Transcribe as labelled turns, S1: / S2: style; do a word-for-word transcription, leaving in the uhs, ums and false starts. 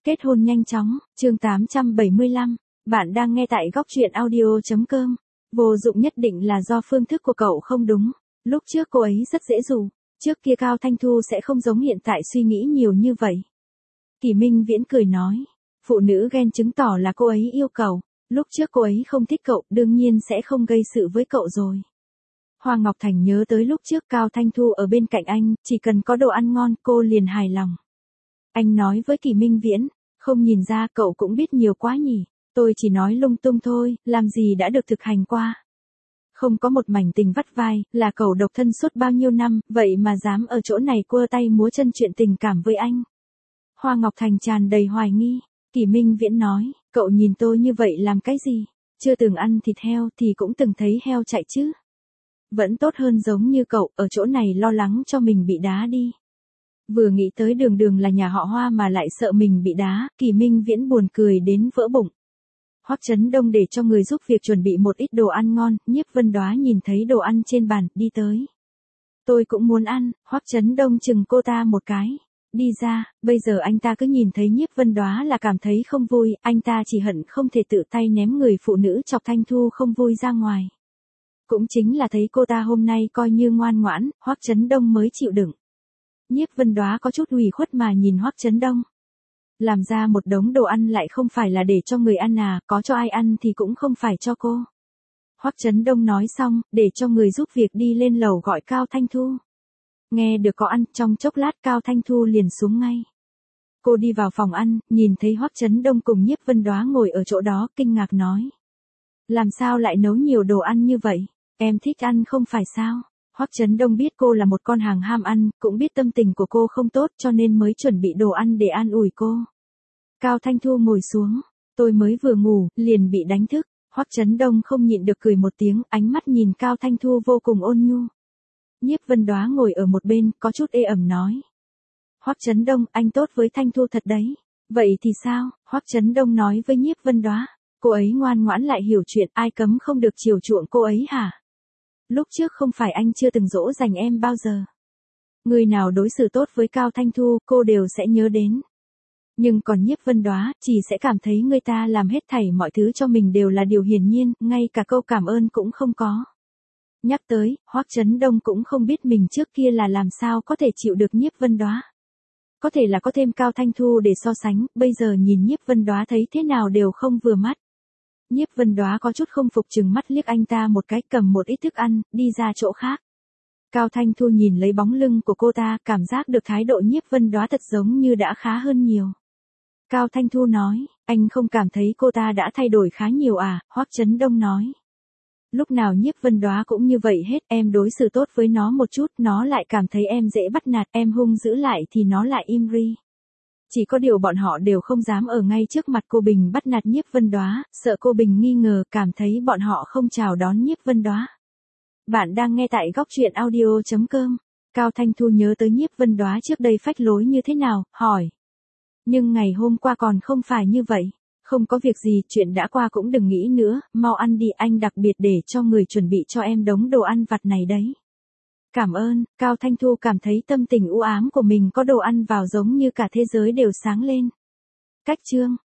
S1: Kết hôn nhanh chóng, chương tám trăm bảy mươi lăm. Bạn đang nghe tại góc truyện audio.com. Vô dụng nhất định là do phương thức của cậu không đúng. Lúc trước cô ấy rất dễ dụ. Trước kia Cao Thanh Thu sẽ không giống hiện tại suy nghĩ nhiều như vậy. Kỷ Minh Viễn cười nói. Phụ nữ ghen chứng tỏ là cô ấy yêu cậu. Lúc trước cô ấy không thích cậu, đương nhiên sẽ không gây sự với cậu rồi. Hoa Ngọc Thành nhớ tới lúc trước Cao Thanh Thu ở bên cạnh anh, chỉ cần có đồ ăn ngon cô liền hài lòng. Anh nói với Kỷ Minh Viễn, không nhìn ra cậu cũng biết nhiều quá nhỉ, tôi chỉ nói lung tung thôi, làm gì đã được thực hành qua. Không có một mảnh tình vắt vai, là cậu độc thân suốt bao nhiêu năm, vậy mà dám ở chỗ này cua tay múa chân chuyện tình cảm với anh. Hoa Ngọc Thành tràn đầy hoài nghi, Kỷ Minh Viễn nói, cậu nhìn tôi như vậy làm cái gì, chưa từng ăn thịt heo thì cũng từng thấy heo chạy chứ. Vẫn tốt hơn giống như cậu, ở chỗ này lo lắng cho mình bị đá đi. Vừa nghĩ tới Đường Đường là nhà họ Hoa mà lại sợ mình bị đá, Kỷ Minh Viễn buồn cười đến vỡ bụng. Hoắc Chấn Đông để cho người giúp việc chuẩn bị một ít đồ ăn ngon, Nhiếp Vân Đoá nhìn thấy đồ ăn trên bàn, đi tới. Tôi cũng muốn ăn, Hoắc Chấn Đông chừng cô ta một cái. Đi ra, bây giờ anh ta cứ nhìn thấy Nhiếp Vân Đoá là cảm thấy không vui, anh ta chỉ hận không thể tự tay ném người phụ nữ chọc Thanh Thu không vui ra ngoài. Cũng chính là thấy cô ta hôm nay coi như ngoan ngoãn, Hoắc Chấn Đông mới chịu đựng. Nhiếp Vân Đoá có chút ủy khuất mà nhìn Hoắc Chấn Đông. Làm ra một đống đồ ăn lại không phải là để cho người ăn à, có cho ai ăn thì cũng không phải cho cô. Hoắc Chấn Đông nói xong, để cho người giúp việc đi lên lầu gọi Cao Thanh Thu. Nghe được có ăn, trong chốc lát Cao Thanh Thu liền xuống ngay. Cô đi vào phòng ăn, nhìn thấy Hoắc Chấn Đông cùng Nhiếp Vân Đoá ngồi ở chỗ đó, kinh ngạc nói. Làm sao lại nấu nhiều đồ ăn như vậy, em thích ăn không phải sao? Hoắc Chấn Đông biết cô là một con hàng ham ăn, cũng biết tâm tình của cô không tốt cho nên mới chuẩn bị đồ ăn để an ủi cô. Cao Thanh Thu ngồi xuống, tôi mới vừa ngủ, liền bị đánh thức. Hoắc Chấn Đông không nhịn được cười một tiếng, ánh mắt nhìn Cao Thanh Thu vô cùng ôn nhu. Nhiếp Vân Đoá ngồi ở một bên, có chút ê ẩm nói. Hoắc Chấn Đông, anh tốt với Thanh Thu thật đấy. Vậy thì sao? Hoắc Chấn Đông nói với Nhiếp Vân Đoá. Cô ấy ngoan ngoãn lại hiểu chuyện, ai cấm không được chiều chuộng cô ấy hả? Lúc trước không phải anh chưa từng dỗ dành em bao giờ. Người nào đối xử tốt với Cao Thanh Thu, cô đều sẽ nhớ đến. Nhưng còn Nhiếp Vân Đoá, chỉ sẽ cảm thấy người ta làm hết thảy mọi thứ cho mình đều là điều hiển nhiên, ngay cả câu cảm ơn cũng không có. Nhắc tới, Hoắc Chấn Đông cũng không biết mình trước kia là làm sao có thể chịu được Nhiếp Vân Đoá. Có thể là có thêm Cao Thanh Thu để so sánh, bây giờ nhìn Nhiếp Vân Đoá thấy thế nào đều không vừa mắt. Nhiếp Vân Đoá có chút không phục chừng mắt liếc anh ta một cái, cầm một ít thức ăn, đi ra chỗ khác. Cao Thanh Thu nhìn lấy bóng lưng của cô ta, cảm giác được thái độ Nhiếp Vân Đoá thật giống như đã khá hơn nhiều. Cao Thanh Thu nói, anh không cảm thấy cô ta đã thay đổi khá nhiều à? Hoắc Chấn Đông nói. Lúc nào Nhiếp Vân Đoá cũng như vậy hết, em đối xử tốt với nó một chút, nó lại cảm thấy em dễ bắt nạt, em hung dữ lại thì nó lại im ri. Chỉ có điều bọn họ đều không dám ở ngay trước mặt cô Bình bắt nạt Nhiếp Vân Đoá, sợ cô Bình nghi ngờ, cảm thấy bọn họ không chào đón Nhiếp Vân Đoá. Bạn đang nghe tại góc truyện audio.com. Cao Thanh Thu nhớ tới Nhiếp Vân Đoá trước đây phách lối như thế nào, hỏi. Nhưng ngày hôm qua còn không phải như vậy. Không có việc gì, chuyện đã qua cũng đừng nghĩ nữa, mau ăn đi, anh đặc biệt để cho người chuẩn bị cho em đống đồ ăn vặt này đấy. Cảm ơn, Cao Thanh Thu cảm thấy tâm tình u ám của mình có đồ ăn vào giống như cả thế giới đều sáng lên. Cách chương